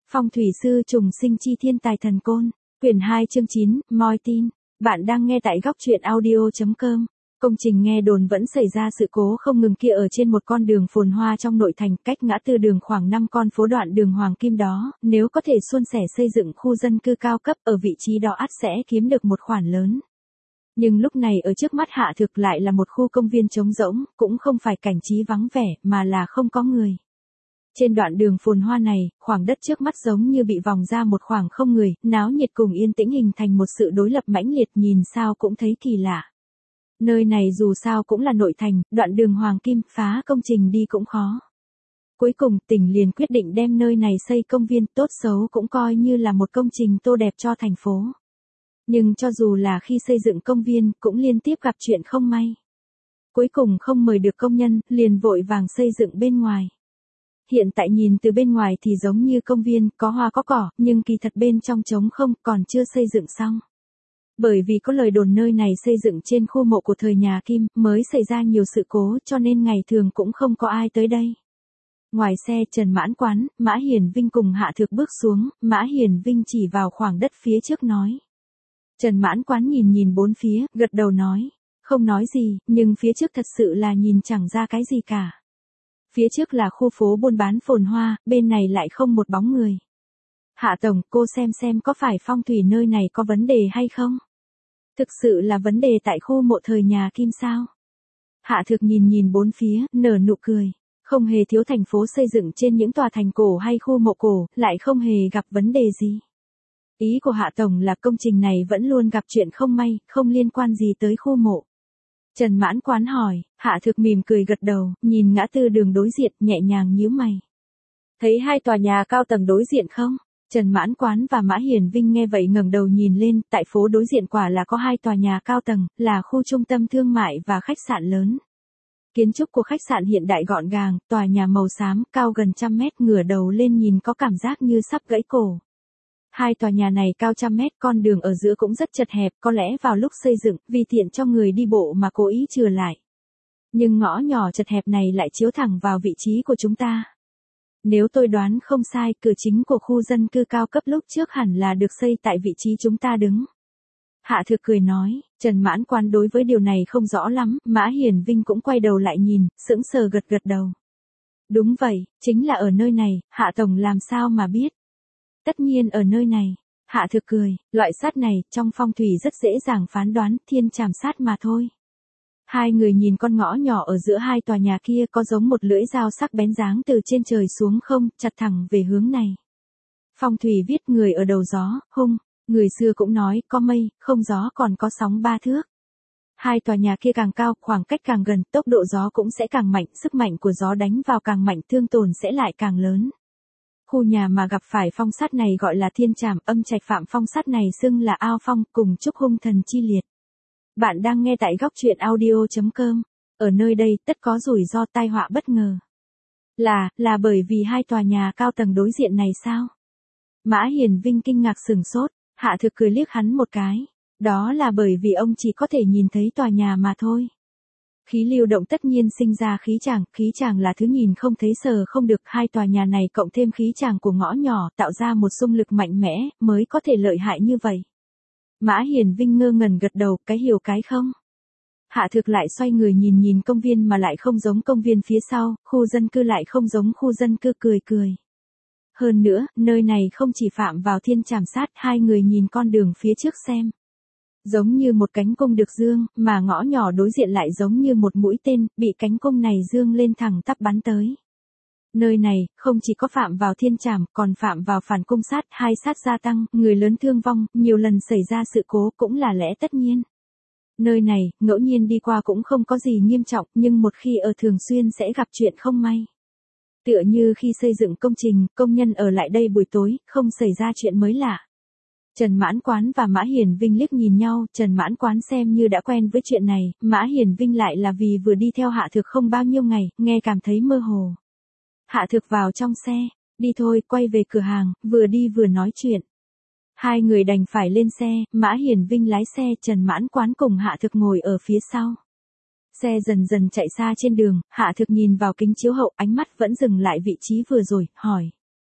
Phong thủy sư trùng sinh chi thiên tài thần côn, quyển 2 chương 9, moi tin. Bạn đang nghe tại góc truyện audio.com. Công trình nghe đồn vẫn xảy ra sự cố không ngừng kia ở trên một con đường phồn hoa trong nội thành, cách ngã tư đường khoảng 5 con phố đoạn đường Hoàng Kim đó, nếu có thể suôn sẻ xây dựng khu dân cư cao cấp ở vị trí đó ắt sẽ kiếm được một khoản lớn. Nhưng lúc này ở trước mắt Hạ Thực lại là một khu công viên trống rỗng, cũng không phải cảnh trí vắng vẻ, mà là không có người. Trên đoạn đường phồn hoa này, khoảng đất trước mắt giống như bị vòng ra một khoảng không người, náo nhiệt cùng yên tĩnh hình thành một sự đối lập mãnh liệt, nhìn sao cũng thấy kỳ lạ. Nơi này dù sao cũng là nội thành, đoạn đường Hoàng Kim, phá công trình đi cũng khó. Cuối cùng, tỉnh liền quyết định đem nơi này xây công viên, tốt xấu cũng coi như là một công trình tô đẹp cho thành phố. Nhưng cho dù là khi xây dựng công viên, cũng liên tiếp gặp chuyện không may. Cuối cùng không mời được công nhân, liền vội vàng xây dựng bên ngoài. Hiện tại nhìn từ bên ngoài thì giống như công viên, có hoa có cỏ, nhưng kỳ thật bên trong trống không, còn chưa xây dựng xong. Bởi vì có lời đồn nơi này xây dựng trên khu mộ của thời nhà Kim, mới xảy ra nhiều sự cố, cho nên ngày thường cũng không có ai tới đây. Ngoài xe Trần Mãn Quán, Mã Hiển Vinh cùng Hạ Thực bước xuống, Mã Hiển Vinh chỉ vào khoảng đất phía trước nói. Trần Mãn Quán nhìn bốn phía, gật đầu nói. Không nói gì, nhưng phía trước thật sự là nhìn chẳng ra cái gì cả. Phía trước là khu phố buôn bán phồn hoa, bên này lại không một bóng người. Hạ Tổng, cô xem có phải phong thủy nơi này có vấn đề hay không? Thực sự là vấn đề tại khu mộ thời nhà Kim sao? Hạ Thực nhìn bốn phía, nở nụ cười. Không hề thiếu thành phố xây dựng trên những tòa thành cổ hay khu mộ cổ, lại không hề gặp vấn đề gì. Ý của Hạ Tổng là công trình này vẫn luôn gặp chuyện không may, không liên quan gì tới khu mộ. Trần Mãn Quán hỏi, Hạ Thực mỉm cười gật đầu, nhìn ngã tư đường đối diện, nhẹ nhàng nhíu mày. Thấy hai tòa nhà cao tầng đối diện không? Trần Mãn Quán và Mã Hiển Vinh nghe vậy ngẩng đầu nhìn lên, tại phố đối diện quả là có hai tòa nhà cao tầng, là khu trung tâm thương mại và khách sạn lớn. Kiến trúc của khách sạn hiện đại gọn gàng, tòa nhà màu xám, cao gần 100 mét, ngửa đầu lên nhìn có cảm giác như sắp gãy cổ. Hai tòa nhà này cao 100 mét, con đường ở giữa cũng rất chật hẹp, có lẽ vào lúc xây dựng, vì tiện cho người đi bộ mà cố ý chừa lại. Nhưng ngõ nhỏ chật hẹp này lại chiếu thẳng vào vị trí của chúng ta. Nếu tôi đoán không sai, cửa chính của khu dân cư cao cấp lúc trước hẳn là được xây tại vị trí chúng ta đứng. Hạ Thực cười nói, Trần Mãn Quán đối với điều này không rõ lắm, Mã Hiển Vinh cũng quay đầu lại nhìn, sững sờ gật đầu. Đúng vậy, chính là ở nơi này, Hạ Tổng làm sao mà biết? Tất nhiên ở nơi này. Hạ Thực cười, loại sát này, trong phong thủy rất dễ dàng phán đoán, thiên trảm sát mà thôi. Hai người nhìn con ngõ nhỏ ở giữa hai tòa nhà kia có giống một lưỡi dao sắc bén giáng từ trên trời xuống không, chặt thẳng về hướng này. Phong thủy viết người ở đầu gió, hung, người xưa cũng nói, có mây, không gió còn có sóng 3 thước. Hai tòa nhà kia càng cao, khoảng cách càng gần, tốc độ gió cũng sẽ càng mạnh, sức mạnh của gió đánh vào càng mạnh, thương tổn sẽ lại càng lớn. Khu nhà mà gặp phải phong sát này gọi là thiên trảm, âm trạch phạm phong sát này xưng là ao phong, cùng chúc hung thần chi liệt. Bạn đang nghe tại góc truyện audio.com. Ở nơi đây, tất có rủi ro tai họa bất ngờ. Là bởi vì hai tòa nhà cao tầng đối diện này sao? Mã Hiển Vinh kinh ngạc sửng sốt, Hạ Thực cười liếc hắn một cái. Đó là bởi vì ông chỉ có thể nhìn thấy tòa nhà mà thôi. Khí lưu động tất nhiên sinh ra khí tràng là thứ nhìn không thấy sờ không được, hai tòa nhà này cộng thêm khí tràng của ngõ nhỏ tạo ra một xung lực mạnh mẽ, mới có thể lợi hại như vậy. Mã Hiển Vinh ngơ ngẩn gật đầu, cái hiểu cái không. Hạ Thực lại xoay người nhìn công viên mà lại không giống công viên phía sau, khu dân cư lại không giống khu dân cư, cười. Hơn nữa, nơi này không chỉ phạm vào thiên trảm sát, hai người nhìn con đường phía trước xem. Giống như một cánh cung được dương, mà ngõ nhỏ đối diện lại giống như một mũi tên, bị cánh cung này dương lên thẳng tắp bắn tới. Nơi này, không chỉ có phạm vào thiên trảm, còn phạm vào phản cung sát, hai sát gia tăng, người lớn thương vong, nhiều lần xảy ra sự cố cũng là lẽ tất nhiên. Nơi này, ngẫu nhiên đi qua cũng không có gì nghiêm trọng, nhưng một khi ở thường xuyên sẽ gặp chuyện không may. Tựa như khi xây dựng công trình, công nhân ở lại đây buổi tối, không xảy ra chuyện mới lạ. Trần Mãn Quán và Mã Hiển Vinh liếc nhìn nhau, Trần Mãn Quán xem như đã quen với chuyện này, Mã Hiển Vinh lại là vì vừa đi theo Hạ Thực không bao nhiêu ngày, nghe cảm thấy mơ hồ. Hạ Thực vào trong xe, đi thôi, quay về cửa hàng, vừa đi vừa nói chuyện. Hai người đành phải lên xe, Mã Hiển Vinh lái xe, Trần Mãn Quán cùng Hạ Thực ngồi ở phía sau. Xe dần dần chạy xa trên đường, Hạ Thực nhìn vào kính chiếu hậu, ánh mắt vẫn dừng lại vị trí vừa rồi, hỏi.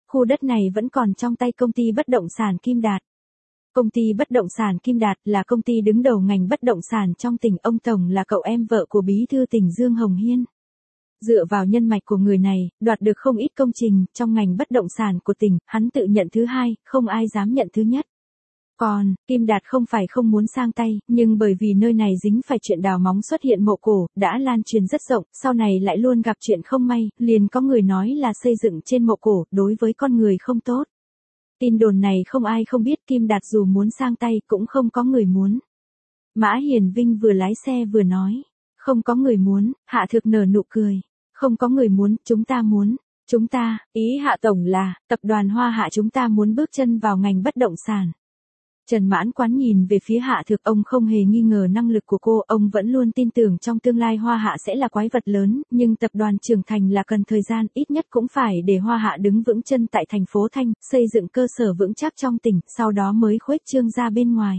khu đất này vẫn còn trong tay công ty bất động sản Kim Đạt. Công ty bất động sản Kim Đạt là công ty đứng đầu ngành bất động sản trong tỉnh, ông Tổng là cậu em vợ của bí thư tỉnh Dương Hồng Hiên. Dựa vào nhân mạch của người này, đoạt được không ít công trình trong ngành bất động sản của tỉnh, hắn tự nhận thứ hai, không ai dám nhận thứ nhất. Còn, Kim Đạt không phải không muốn sang tay, nhưng bởi vì nơi này dính phải chuyện đào móng xuất hiện mộ cổ, đã lan truyền rất rộng, sau này lại luôn gặp chuyện không may, liền có người nói là xây dựng trên mộ cổ, đối với con người không tốt. Tin đồn này không ai không biết, Kim Đạt dù muốn sang tay cũng không có người muốn. Mã Hiền Vinh vừa lái xe vừa nói, không có người muốn, Hạ Thược nở nụ cười, không có người muốn, chúng ta muốn. Chúng ta, ý Hạ Tổng là, tập đoàn Hoa Hạ chúng ta muốn bước chân vào ngành bất động sản. Trần Mãn Quán nhìn về phía Hạ Thược, ông không hề nghi ngờ năng lực của cô, ông vẫn luôn tin tưởng trong tương lai Hoa Hạ sẽ là quái vật lớn, nhưng tập đoàn trưởng thành là cần thời gian, ít nhất cũng phải để Hoa Hạ đứng vững chân tại thành phố Thanh, xây dựng cơ sở vững chắc trong tỉnh, sau đó mới khuếch trương ra bên ngoài.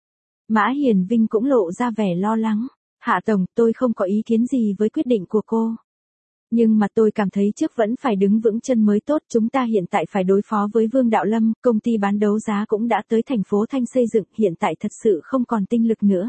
Mã Hiền Vinh cũng lộ ra vẻ lo lắng. Hạ Tổng, tôi không có ý kiến gì với quyết định của cô. Nhưng mà tôi cảm thấy trước vẫn phải đứng vững chân mới tốt, chúng ta hiện tại phải đối phó với Vương Đạo Lâm, công ty bán đấu giá cũng đã tới thành phố Thanh xây dựng, hiện tại thật sự không còn tinh lực nữa.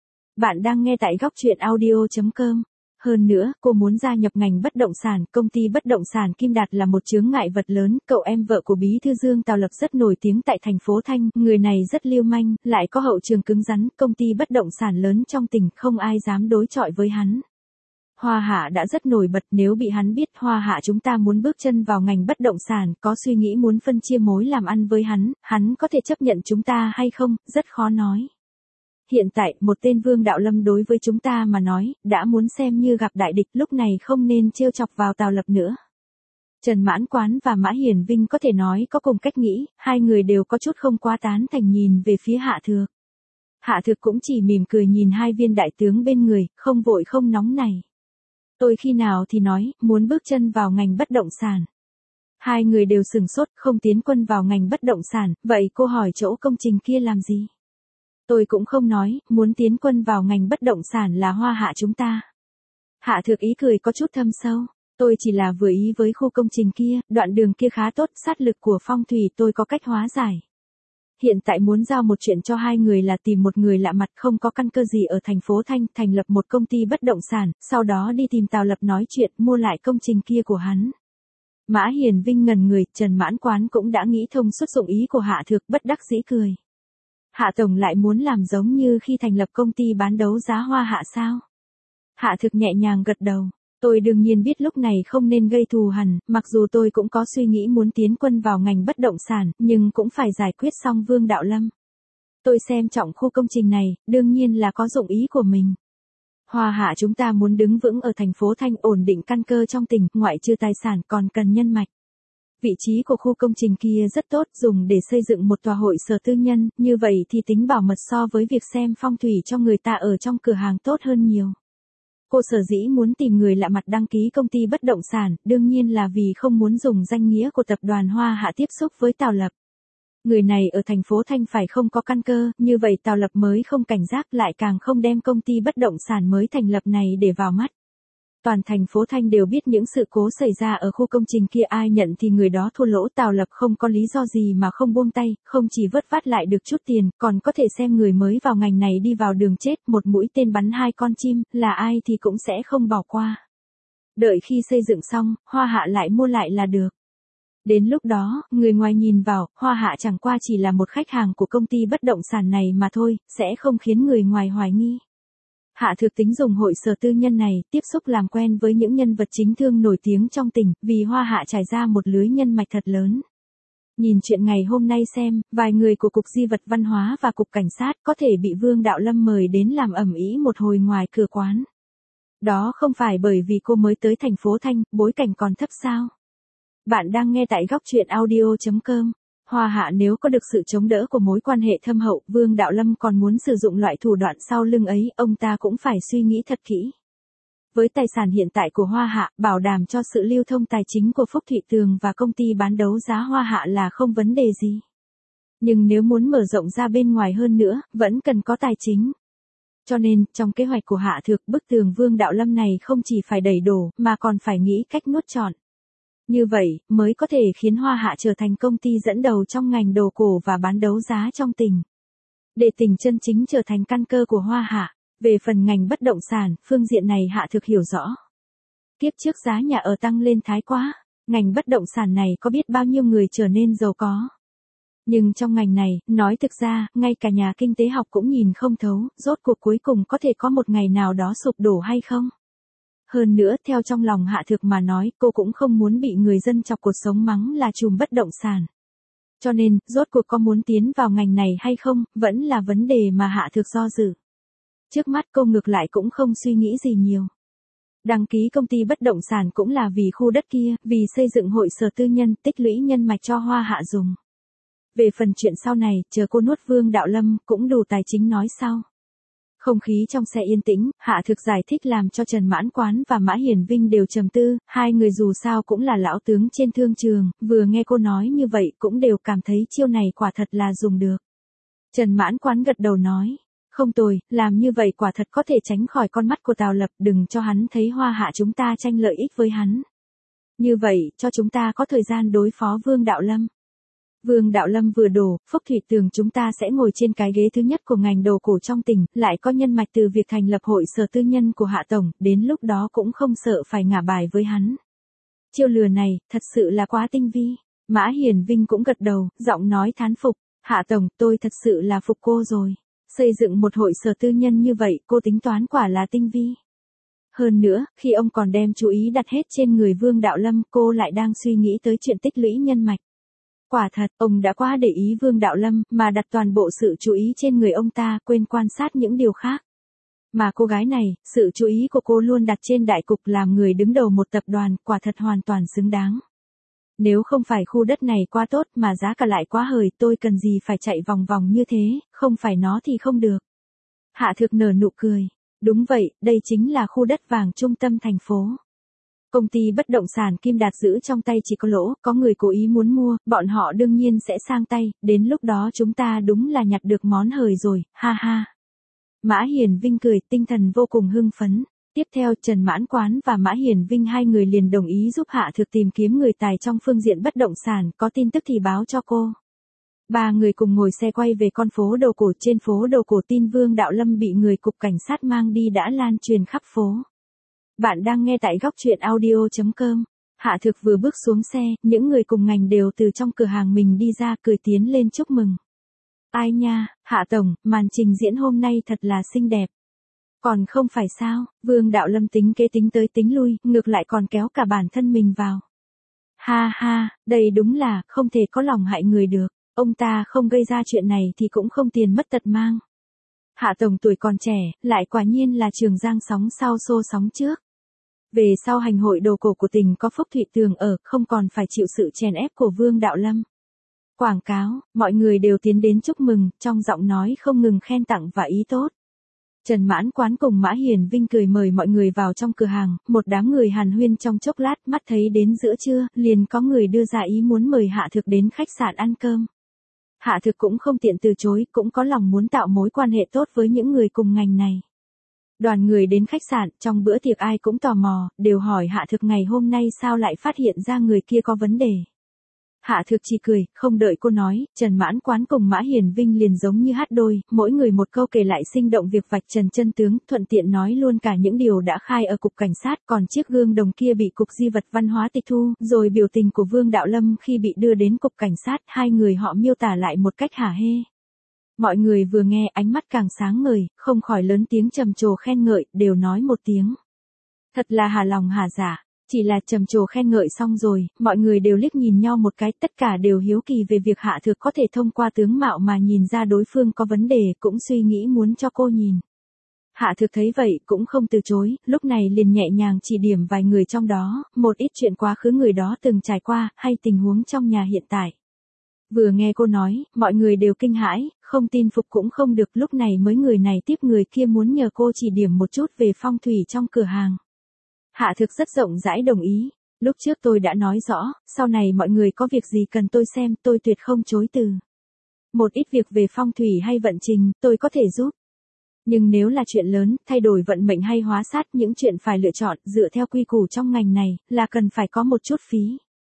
Bạn đang nghe tại góc truyện audio.com. Hơn nữa, cô muốn gia nhập ngành bất động sản, công ty bất động sản Kim Đạt là một chướng ngại vật lớn, cậu em vợ của bí thư Dương Tào Lập rất nổi tiếng tại thành phố Thanh, người này rất lưu manh, lại có hậu trường cứng rắn, công ty bất động sản lớn trong tỉnh, không ai dám đối chọi với hắn. Hoa Hạ đã rất nổi bật, nếu bị hắn biết Hoa Hạ chúng ta muốn bước chân vào ngành bất động sản, có suy nghĩ muốn phân chia mối làm ăn với hắn có thể chấp nhận chúng ta hay không, rất khó nói. Hiện tại, một tên Vương Đạo Lâm đối với chúng ta mà nói, đã muốn xem như gặp đại địch, lúc này không nên trêu chọc vào Tào Lập nữa. Trần Mãn Quán và Mã Hiền Vinh có thể nói có cùng cách nghĩ, hai người đều có chút không quá tán thành nhìn về phía Hạ Thược. Hạ Thược cũng chỉ mỉm cười nhìn hai viên đại tướng bên người, không vội không nóng này. Tôi khi nào thì nói, muốn bước chân vào ngành bất động sản. Hai người đều sừng sốt, không tiến quân vào ngành bất động sản, vậy cô hỏi chỗ công trình kia làm gì? Tôi cũng không nói, muốn tiến quân vào ngành bất động sản là Hoa Hạ chúng ta. Hạ Thược ý cười có chút thâm sâu, tôi chỉ là vừa ý với khu công trình kia, đoạn đường kia khá tốt, sát lực của phong thủy tôi có cách hóa giải. Hiện tại muốn giao một chuyện cho hai người là tìm một người lạ mặt không có căn cơ gì ở thành phố Thanh, thành lập một công ty bất động sản, sau đó đi tìm Tào Lập nói chuyện, mua lại công trình kia của hắn. Mã Hiền Vinh ngần người, Trần Mãn Quán cũng đã nghĩ thông suốt dụng ý của Hạ Thược, bất đắc dĩ cười. Hạ Tổng lại muốn làm giống như khi thành lập công ty bán đấu giá Hoa Hạ sao? Hạ Thược nhẹ nhàng gật đầu. Tôi đương nhiên biết lúc này không nên gây thù hằn, mặc dù tôi cũng có suy nghĩ muốn tiến quân vào ngành bất động sản, nhưng cũng phải giải quyết xong Vương Đạo Lâm. Tôi xem trọng khu công trình này, đương nhiên là có dụng ý của mình. Hoa Hạ chúng ta muốn đứng vững ở thành phố Thanh, ổn định căn cơ trong tỉnh, ngoại trừ tài sản còn cần nhân mạch. Vị trí của khu công trình kia rất tốt, dùng để xây dựng một tòa hội sở tư nhân, như vậy thì tính bảo mật so với việc xem phong thủy cho người ta ở trong cửa hàng tốt hơn nhiều. Cô sở dĩ muốn tìm người lạ mặt đăng ký công ty bất động sản, đương nhiên là vì không muốn dùng danh nghĩa của tập đoàn Hoa Hạ tiếp xúc với Tào Lập. Người này ở thành phố Thanh phải không có căn cơ, như vậy Tào Lập mới không cảnh giác, lại càng không đem công ty bất động sản mới thành lập này để vào mắt. Toàn thành phố Thanh đều biết những sự cố xảy ra ở khu công trình kia, ai nhận thì người đó thua lỗ, Tào Lập không có lý do gì mà không buông tay, không chỉ vớt vát lại được chút tiền, còn có thể xem người mới vào ngành này đi vào đường chết, một mũi tên bắn hai con chim, là ai thì cũng sẽ không bỏ qua. Đợi khi xây dựng xong, Hoa Hạ lại mua lại là được. Đến lúc đó, người ngoài nhìn vào, Hoa Hạ chẳng qua chỉ là một khách hàng của công ty bất động sản này mà thôi, sẽ không khiến người ngoài hoài nghi. Hạ Thược tính dùng hội sở tư nhân này, tiếp xúc làm quen với những nhân vật chính thương nổi tiếng trong tỉnh, vì Hoa Hạ trải ra một lưới nhân mạch thật lớn. Nhìn chuyện ngày hôm nay xem, vài người của Cục Di vật Văn hóa và Cục Cảnh sát có thể bị Vương Đạo Lâm mời đến làm ầm ĩ một hồi ngoài cửa quán. Đó không phải bởi vì cô mới tới thành phố Thanh, bối cảnh còn thấp sao? Bạn đang nghe tại góc truyện audio.com. Hoa Hạ nếu có được sự chống đỡ của mối quan hệ thâm hậu, Vương Đạo Lâm còn muốn sử dụng loại thủ đoạn sau lưng ấy, ông ta cũng phải suy nghĩ thật kỹ. Với tài sản hiện tại của Hoa Hạ, bảo đảm cho sự lưu thông tài chính của Phúc Thụy Tường và công ty bán đấu giá Hoa Hạ là không vấn đề gì. Nhưng nếu muốn mở rộng ra bên ngoài hơn nữa, vẫn cần có tài chính. Cho nên, trong kế hoạch của Hạ Thược, bức tường Vương Đạo Lâm này không chỉ phải đẩy đổ, mà còn phải nghĩ cách nuốt trọn. Như vậy, mới có thể khiến Hoa Hạ trở thành công ty dẫn đầu trong ngành đồ cổ và bán đấu giá trong tỉnh. Để tỉnh chân chính trở thành căn cơ của Hoa Hạ. Về phần ngành bất động sản, phương diện này Hạ Thực hiểu rõ. Kiếp trước giá nhà ở tăng lên thái quá, ngành bất động sản này có biết bao nhiêu người trở nên giàu có. Nhưng trong ngành này, nói thực ra, ngay cả nhà kinh tế học cũng nhìn không thấu, rốt cuộc cuối cùng có thể có một ngày nào đó sụp đổ hay không. Hơn nữa, theo trong lòng Hạ Thực mà nói, cô cũng không muốn bị người dân chọc cuộc sống mắng là trùm bất động sản. Cho nên, rốt cuộc có muốn tiến vào ngành này hay không, vẫn là vấn đề mà Hạ Thực do dự. Trước mắt cô ngược lại cũng không suy nghĩ gì nhiều. Đăng ký công ty bất động sản cũng là vì khu đất kia, vì xây dựng hội sở tư nhân, tích lũy nhân mạch cho Hoa Hạ dùng. Về phần chuyện sau này, chờ cô nuốt Vương Đạo Lâm, cũng đủ tài chính nói sau. Không khí trong xe yên tĩnh, Hạ Thực giải thích làm cho Trần Mãn Quán và Mã Hiển Vinh đều trầm tư, hai người dù sao cũng là lão tướng trên thương trường, vừa nghe cô nói như vậy cũng đều cảm thấy chiêu này quả thật là dùng được. Trần Mãn Quán gật đầu nói, không tồi, làm như vậy quả thật có thể tránh khỏi con mắt của Tào Lập, đừng cho hắn thấy Hoa Hạ chúng ta tranh lợi ích với hắn. Như vậy, cho chúng ta có thời gian đối phó Vương Đạo Lâm. Vương Đạo Lâm vừa đổ, Phúc Thủy Tường chúng ta sẽ ngồi trên cái ghế thứ nhất của ngành đồ cổ trong tỉnh, lại có nhân mạch từ việc thành lập hội sở tư nhân của Hạ Tổng, đến lúc đó cũng không sợ phải ngả bài với hắn. Chiêu lừa này, thật sự là quá tinh vi. Mã Hiển Vinh cũng gật đầu, giọng nói thán phục, Hạ Tổng, tôi thật sự là phục cô rồi. Xây dựng một hội sở tư nhân như vậy, cô tính toán quả là tinh vi. Hơn nữa, khi ông còn đem chú ý đặt hết trên người Vương Đạo Lâm, cô lại đang suy nghĩ tới chuyện tích lũy nhân mạch. Quả thật, ông đã quá để ý Vương Đạo Lâm, mà đặt toàn bộ sự chú ý trên người ông ta, quên quan sát những điều khác. Mà cô gái này, sự chú ý của cô luôn đặt trên đại cục làm người đứng đầu một tập đoàn, quả thật hoàn toàn xứng đáng. Nếu không phải khu đất này quá tốt mà giá cả lại quá hời, tôi cần gì phải chạy vòng vòng như thế, không phải nó thì không được. Hạ Thực nở nụ cười. Đúng vậy, đây chính là khu đất vàng trung tâm thành phố. Công ty bất động sản Kim Đạt giữ trong tay chỉ có lỗ, có người cố ý muốn mua, bọn họ đương nhiên sẽ sang tay, đến lúc đó chúng ta đúng là nhặt được món hời rồi, ha ha. Mã Hiển Vinh cười, tinh thần vô cùng hưng phấn. Tiếp theo, Trần Mãn Quán và Mã Hiển Vinh hai người liền đồng ý giúp Hạ Thực tìm kiếm người tài trong phương diện bất động sản, có tin tức thì báo cho cô. Ba người cùng ngồi xe quay về con phố đồ cổ, trên phố đồ cổ tin Vương Đạo Lâm bị người cục cảnh sát mang đi đã lan truyền khắp phố. Bạn đang nghe tại góc truyện audio.com. Hạ Thực vừa bước xuống xe, những người cùng ngành đều từ trong cửa hàng mình đi ra cười tiến lên chúc mừng. Ai nha, Hạ Tổng, màn trình diễn hôm nay thật là xinh đẹp. Còn không phải sao, Vương Đạo Lâm tính kế tính tới tính lui, ngược lại còn kéo cả bản thân mình vào. Ha ha, đây đúng là, không thể có lòng hại người được, ông ta không gây ra chuyện này thì cũng không tiền mất tật mang. Hạ Tổng tuổi còn trẻ, lại quả nhiên là Trường Giang sóng sau xô sóng trước. Về sau hành hội đồ cổ của tỉnh có Phúc Thủy Tường ở, không còn phải chịu sự chèn ép của Vương Đạo Lâm. Quảng cáo, mọi người đều tiến đến chúc mừng, trong giọng nói không ngừng khen tặng và ý tốt. Trần Mãn Quán cùng Mã Hiển Vinh cười mời mọi người vào trong cửa hàng, một đám người hàn huyên trong chốc lát, mắt thấy đến giữa trưa, liền có người đưa ra ý muốn mời Hạ Thực đến khách sạn ăn cơm. Hạ Thực cũng không tiện từ chối, cũng có lòng muốn tạo mối quan hệ tốt với những người cùng ngành này. Đoàn người đến khách sạn, trong bữa tiệc ai cũng tò mò, đều hỏi Hạ Thực ngày hôm nay sao lại phát hiện ra người kia có vấn đề. Hạ Thực chỉ cười, không đợi cô nói, Trần Mãn Quán cùng Mã Hiển Vinh liền giống như hát đôi, mỗi người một câu kể lại sinh động việc vạch trần chân tướng, thuận tiện nói luôn cả những điều đã khai ở cục cảnh sát, còn chiếc gương đồng kia bị cục di vật văn hóa tịch thu, rồi biểu tình của Vương Đạo Lâm khi bị đưa đến cục cảnh sát, hai người họ miêu tả lại một cách hả hê. Mọi người vừa nghe ánh mắt càng sáng ngời, không khỏi lớn tiếng trầm trồ khen ngợi, đều nói một tiếng. Thật là hà lòng hà dạ. Chỉ là trầm trồ khen ngợi xong rồi, mọi người đều liếc nhìn nhau một cái, tất cả đều hiếu kỳ về việc Hạ Thực có thể thông qua tướng mạo mà nhìn ra đối phương có vấn đề, cũng suy nghĩ muốn cho cô nhìn. Hạ Thực thấy vậy cũng không từ chối, lúc này liền nhẹ nhàng chỉ điểm vài người trong đó, một ít chuyện quá khứ người đó từng trải qua, hay tình huống trong nhà hiện tại. Vừa nghe cô nói, mọi người đều kinh hãi, không tin phục cũng không được, lúc này mới người này tiếp người kia muốn nhờ cô chỉ điểm một chút về phong thủy trong cửa hàng. Hạ Thực rất rộng rãi đồng ý, lúc trước tôi đã nói rõ, sau này mọi người có việc gì cần tôi xem, tôi tuyệt không chối từ. Một ít việc về phong thủy hay vận trình, tôi có thể giúp. Nhưng nếu là chuyện lớn, thay đổi vận mệnh hay hóa sát, những chuyện phải lựa chọn, dựa theo quy củ trong ngành này, là cần phải có một chút phí.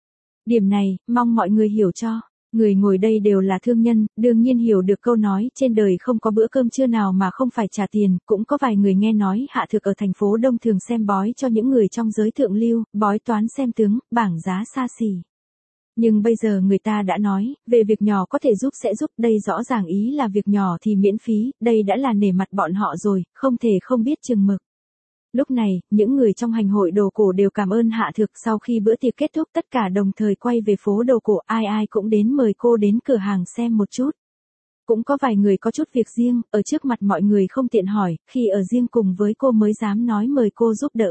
Điểm này, mong mọi người hiểu cho. Người ngồi đây đều là thương nhân, đương nhiên hiểu được câu nói trên đời không có bữa cơm trưa nào mà không phải trả tiền, cũng có vài người nghe nói Hạ Thược ở thành phố Đông thường xem bói cho những người trong giới thượng lưu, bói toán xem tướng, bảng giá xa xỉ. Nhưng bây giờ người ta đã nói, về việc nhỏ có thể giúp sẽ giúp, đây rõ ràng ý là việc nhỏ thì miễn phí, đây đã là nể mặt bọn họ rồi, không thể không biết chừng mực. Lúc này, những người trong hành hội đồ cổ đều cảm ơn Hạ Thược, sau khi bữa tiệc kết thúc tất cả đồng thời quay về phố đồ cổ, ai ai cũng đến mời cô đến cửa hàng xem một chút. Cũng có vài người có chút việc riêng, ở trước mặt mọi người không tiện hỏi, khi ở riêng cùng với cô mới dám nói mời cô giúp đỡ.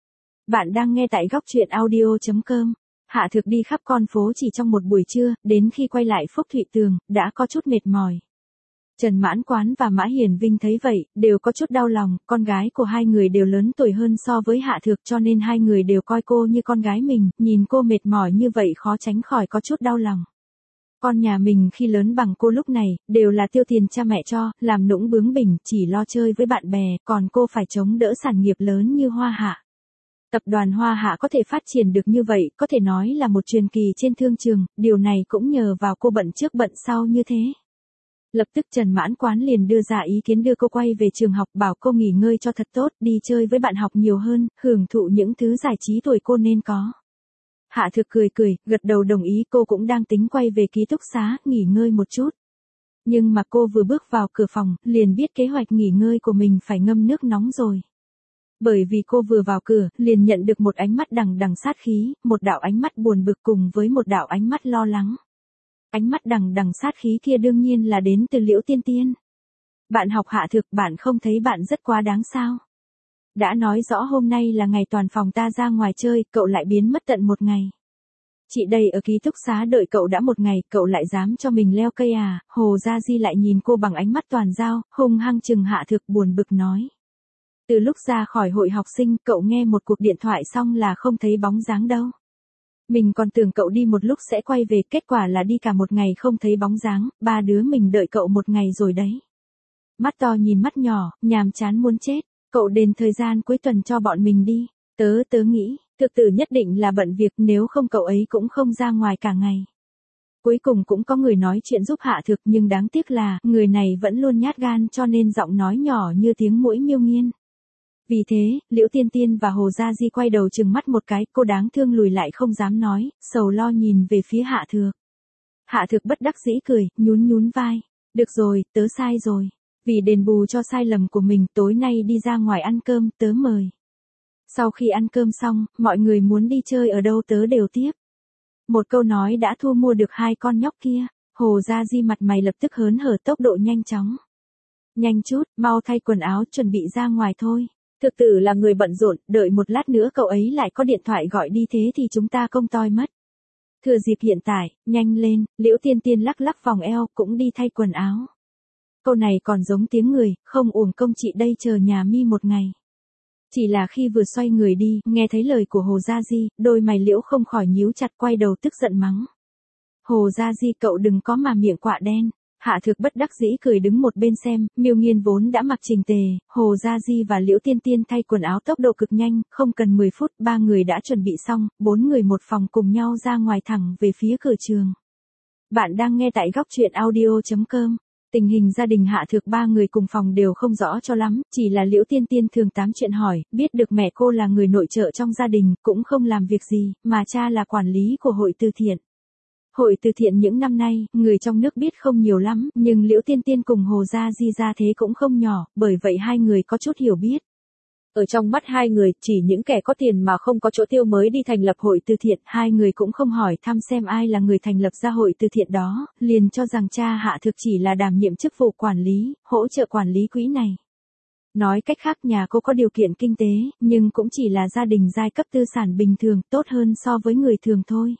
Bạn đang nghe tại góc truyện audio.com. Hạ Thược đi khắp con phố chỉ trong một buổi trưa, đến khi quay lại Phúc Thụy Tường, đã có chút mệt mỏi. Trần Mãn Quán và Mã Hiền Vinh thấy vậy, đều có chút đau lòng, con gái của hai người đều lớn tuổi hơn so với Hạ Thược cho nên hai người đều coi cô như con gái mình, nhìn cô mệt mỏi như vậy khó tránh khỏi có chút đau lòng. Con nhà mình khi lớn bằng cô lúc này, đều là tiêu tiền cha mẹ cho, làm nũng bướng bỉnh, chỉ lo chơi với bạn bè, còn cô phải chống đỡ sản nghiệp lớn như Hoa Hạ. Tập đoàn Hoa Hạ có thể phát triển được như vậy, có thể nói là một truyền kỳ trên thương trường, điều này cũng nhờ vào cô bận trước bận sau như thế. Lập tức Trần Mãn Quán liền đưa ra ý kiến đưa cô quay về trường học, bảo cô nghỉ ngơi cho thật tốt, đi chơi với bạn học nhiều hơn, hưởng thụ những thứ giải trí tuổi cô nên có. Hạ Thược cười cười, gật đầu đồng ý, cô cũng đang tính quay về ký túc xá, nghỉ ngơi một chút. Nhưng mà cô vừa bước vào cửa phòng, liền biết kế hoạch nghỉ ngơi của mình phải ngâm nước nóng rồi. Bởi vì cô vừa vào cửa, liền nhận được một ánh mắt đằng đằng sát khí, một đạo ánh mắt buồn bực cùng với một đạo ánh mắt lo lắng. Ánh mắt đằng đằng sát khí kia đương nhiên là đến từ Liễu Tiên Tiên. Bạn học Hạ Thược, bạn không thấy bạn rất quá đáng sao? Đã nói rõ hôm nay là ngày toàn phòng ta ra ngoài chơi, cậu lại biến mất tận một ngày. Chị đây ở ký túc xá đợi cậu đã một ngày, cậu lại dám cho mình leo cây à? Hồ Gia Di lại nhìn cô bằng ánh mắt toàn dao, hung hăng chừng Hạ Thược, buồn bực nói. Từ lúc ra khỏi hội học sinh, cậu nghe một cuộc điện thoại xong là không thấy bóng dáng đâu. Mình còn tưởng cậu đi một lúc sẽ quay về, kết quả là đi cả một ngày không thấy bóng dáng, ba đứa mình đợi cậu một ngày rồi đấy. Mắt to nhìn mắt nhỏ, nhàm chán muốn chết, cậu đền thời gian cuối tuần cho bọn mình đi. Tớ nghĩ, thực tử nhất định là bận việc, nếu không cậu ấy cũng không ra ngoài cả ngày. Cuối cùng cũng có người nói chuyện giúp Hạ Thược, nhưng đáng tiếc là, người này vẫn luôn nhát gan cho nên giọng nói nhỏ như tiếng muỗi miêu nghiên. Vì thế, Liễu Tiên Tiên và Hồ Gia Di quay đầu trừng mắt một cái, cô đáng thương lùi lại không dám nói, sầu lo nhìn về phía Hạ Thược. Hạ Thược bất đắc dĩ cười, nhún vai. Được rồi, tớ sai rồi. Vì đền bù cho sai lầm của mình, tối nay đi ra ngoài ăn cơm, tớ mời. Sau khi ăn cơm xong, mọi người muốn đi chơi ở đâu tớ đều tiếp. Một câu nói đã thu mua được hai con nhóc kia, Hồ Gia Di mặt mày lập tức hớn hở, tốc độ nhanh chóng. Nhanh chút, mau thay quần áo chuẩn bị ra ngoài thôi. Thực tử là người bận rộn, đợi một lát nữa cậu ấy lại có điện thoại gọi đi thế thì chúng ta công toi mất. Thừa dịp hiện tại, nhanh lên, Liễu Tiên Tiên lắc lắc vòng eo, cũng đi thay quần áo. Câu này còn giống tiếng người, không uổng công chị đây chờ nhà mi một ngày. Chỉ là khi vừa xoay người đi, nghe thấy lời của Hồ Gia Di, đôi mày Liễu không khỏi nhíu chặt, quay đầu tức giận mắng. Hồ Gia Di, cậu đừng có mà miệng quạ đen. Hạ Thược bất đắc dĩ cười đứng một bên xem, Miêu Nghiên vốn đã mặc chỉnh tề, Hồ Gia Di và Liễu Tiên Tiên thay quần áo tốc độ cực nhanh, không cần 10 phút, ba người đã chuẩn bị xong, bốn người một phòng cùng nhau ra ngoài thẳng về phía cửa trường. Bạn đang nghe tại góc truyện audio.com. Tình hình gia đình Hạ Thược ba người cùng phòng đều không rõ cho lắm, chỉ là Liễu Tiên Tiên thường tám chuyện hỏi, biết được mẹ cô là người nội trợ trong gia đình, cũng không làm việc gì, mà cha là quản lý của hội từ thiện. Hội từ thiện những năm nay, người trong nước biết không nhiều lắm, nhưng Liễu Tiên Tiên cùng Hồ Gia Di ra thế cũng không nhỏ, bởi vậy hai người có chút hiểu biết. Ở trong mắt hai người, chỉ những kẻ có tiền mà không có chỗ tiêu mới đi thành lập hội từ thiện, hai người cũng không hỏi thăm xem ai là người thành lập ra hội từ thiện đó, liền cho rằng cha Hạ Thược chỉ là đảm nhiệm chức vụ quản lý, hỗ trợ quản lý quỹ này. Nói cách khác nhà cô có điều kiện kinh tế, nhưng cũng chỉ là gia đình giai cấp tư sản bình thường, tốt hơn so với người thường thôi.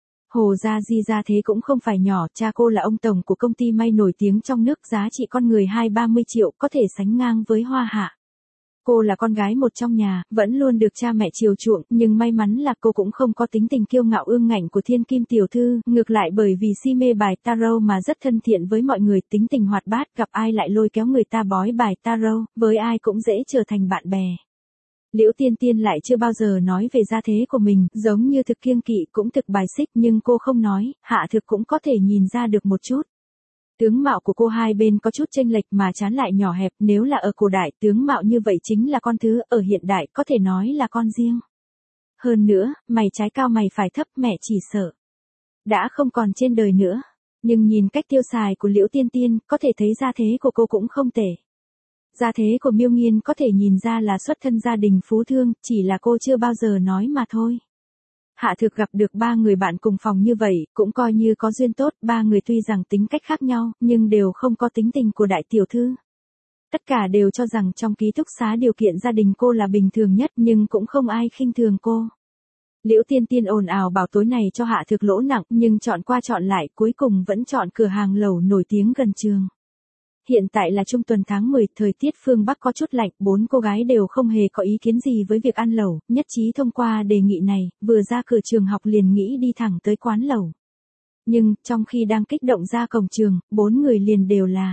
Hồ Gia Di ra thế cũng không phải nhỏ, cha cô là ông tổng của công ty may nổi tiếng trong nước, giá trị con người 20-30 triệu, có thể sánh ngang với Hoa Hạ. Cô là con gái một trong nhà, vẫn luôn được cha mẹ chiều chuộng, nhưng may mắn là cô cũng không có tính tình kiêu ngạo ương ngạnh của thiên kim tiểu thư, ngược lại bởi vì si mê bài tarot mà rất thân thiện với mọi người, tính tình hoạt bát, gặp ai lại lôi kéo người ta bói bài tarot, với ai cũng dễ trở thành bạn bè. Liễu Tiên Tiên lại chưa bao giờ nói về gia thế của mình, giống như thực kiêng kỵ cũng thực bài xích, nhưng cô không nói, Hạ Thực cũng có thể nhìn ra được một chút. Tướng mạo của cô hai bên có chút chênh lệch mà trán lại nhỏ hẹp, nếu là ở cổ đại tướng mạo như vậy chính là con thứ, ở hiện đại có thể nói là con riêng. Hơn nữa, mày trái cao mày phải thấp, mẹ chỉ sợ đã không còn trên đời nữa. Nhưng nhìn cách tiêu xài của Liễu Tiên Tiên, có thể thấy gia thế của cô cũng không tệ. Gia thế của Miêu Nghiên có thể nhìn ra là xuất thân gia đình phú thương, chỉ là cô chưa bao giờ nói mà thôi. Hạ Thực gặp được ba người bạn cùng phòng như vậy, cũng coi như có duyên tốt, ba người tuy rằng tính cách khác nhau, nhưng đều không có tính tình của đại tiểu thư. Tất cả đều cho rằng trong ký túc xá điều kiện gia đình cô là bình thường nhất, nhưng cũng không ai khinh thường cô. Liễu Tiên Tiên ồn ào bảo tối này cho Hạ Thực lỗ nặng, nhưng chọn qua chọn lại, cuối cùng vẫn chọn cửa hàng lẩu nổi tiếng gần trường. Hiện tại là trung tuần tháng 10, thời tiết phương Bắc có chút lạnh, bốn cô gái đều không hề có ý kiến gì với việc ăn lẩu, nhất trí thông qua đề nghị này, vừa ra cửa trường học liền nghĩ đi thẳng tới quán lẩu. Nhưng, trong khi đang kích động ra cổng trường, bốn người liền đều là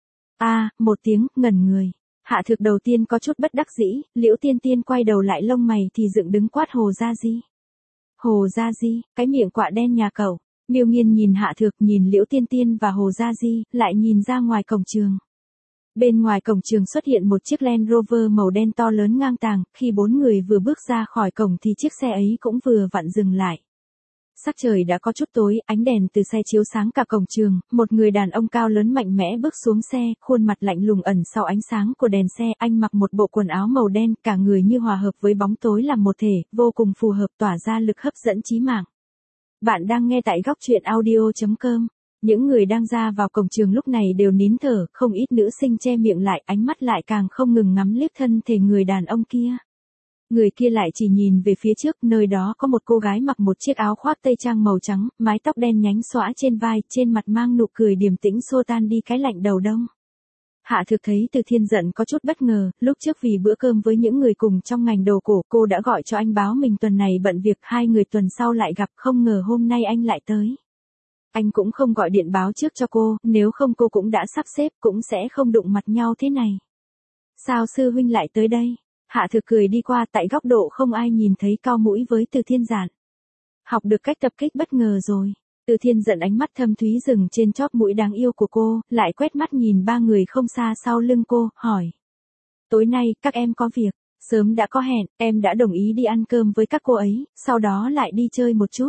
một tiếng, ngẩn người. Hạ Thực đầu tiên có chút bất đắc dĩ, Liễu Tiên Tiên quay đầu lại lông mày thì dựng đứng quát Hồ Gia Di. Hồ Gia Di, cái miệng quạ đen nhà cậu. Miêu Nghiên nhìn Hạ Thực, nhìn Liễu Tiên Tiên và Hồ Gia Di, lại nhìn ra ngoài cổng trường. Bên ngoài cổng trường xuất hiện một chiếc Land Rover màu đen to lớn ngang tàng, khi bốn người vừa bước ra khỏi cổng thì chiếc xe ấy cũng vừa vặn dừng lại. Sắc trời đã có chút tối, ánh đèn từ xe chiếu sáng cả cổng trường, một người đàn ông cao lớn mạnh mẽ bước xuống xe, khuôn mặt lạnh lùng ẩn sau ánh sáng của đèn xe, anh mặc một bộ quần áo màu đen, cả người như hòa hợp với bóng tối làm một thể, vô cùng phù hợp tỏa ra lực hấp dẫn chí mạng. Bạn đang nghe tại góc truyện audio.com. Những người đang ra vào cổng trường lúc này đều nín thở, không ít nữ sinh che miệng lại, ánh mắt lại càng không ngừng ngắm liếc thân thể người đàn ông kia. Người kia lại chỉ nhìn về phía trước, nơi đó có một cô gái mặc một chiếc áo khoác tây trang màu trắng, mái tóc đen nhánh xõa trên vai, trên mặt mang nụ cười điềm tĩnh xua tan đi cái lạnh đầu đông. Hạ Thực thấy Từ Thiên giận có chút bất ngờ, lúc trước vì bữa cơm với những người cùng trong ngành đồ cổ, cô đã gọi cho anh báo mình tuần này bận việc, hai người tuần sau lại gặp, không ngờ hôm nay anh lại tới. Anh cũng không gọi điện báo trước cho cô, nếu không cô cũng đã sắp xếp, cũng sẽ không đụng mặt nhau thế này. Sao sư huynh lại tới đây? Hạ Thực cười đi qua, tại góc độ không ai nhìn thấy, cau mũi với Từ Thiên giản. Học được cách tập kích bất ngờ rồi. Từ Thiên giận, ánh mắt thâm thúy dừng trên chóp mũi đáng yêu của cô, lại quét mắt nhìn ba người không xa sau lưng cô, hỏi. Tối nay, các em có việc, sớm đã có hẹn, em đã đồng ý đi ăn cơm với các cô ấy, sau đó lại đi chơi một chút.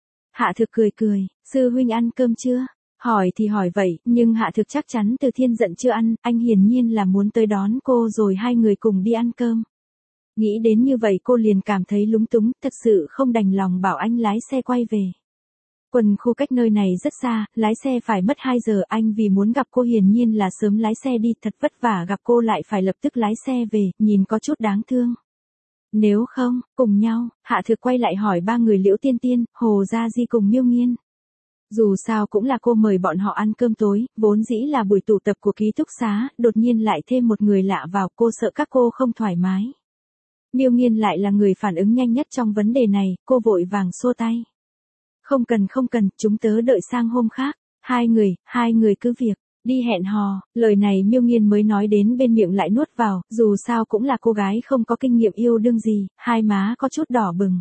Hạ Thực cười cười, sư huynh ăn cơm chưa? Hỏi thì hỏi vậy, nhưng Hạ Thực chắc chắn Từ Thiên giận chưa ăn, anh hiển nhiên là muốn tới đón cô rồi hai người cùng đi ăn cơm. Nghĩ đến như vậy cô liền cảm thấy lúng túng, thật sự không đành lòng bảo anh lái xe quay về. Quần khu cách nơi này rất xa, lái xe phải mất 2 giờ, anh vì muốn gặp cô hiển nhiên là sớm lái xe đi, thật vất vả gặp cô lại phải lập tức lái xe về, nhìn có chút đáng thương. Nếu không, cùng nhau, Hạ Thực quay lại hỏi ba người Liễu Tiên Tiên, Hồ Gia Di cùng Miêu Nghiên. Dù sao cũng là cô mời bọn họ ăn cơm tối, vốn dĩ là buổi tụ tập của ký túc xá, đột nhiên lại thêm một người lạ vào, cô sợ các cô không thoải mái. Miêu Nghiên lại là người phản ứng nhanh nhất trong vấn đề này, cô vội vàng xua tay. Không cần, chúng tớ đợi sang hôm khác, hai người cứ việc, đi hẹn hò, lời này Miêu Nghiên mới nói đến bên miệng lại nuốt vào, dù sao cũng là cô gái không có kinh nghiệm yêu đương gì, hai má có chút đỏ bừng.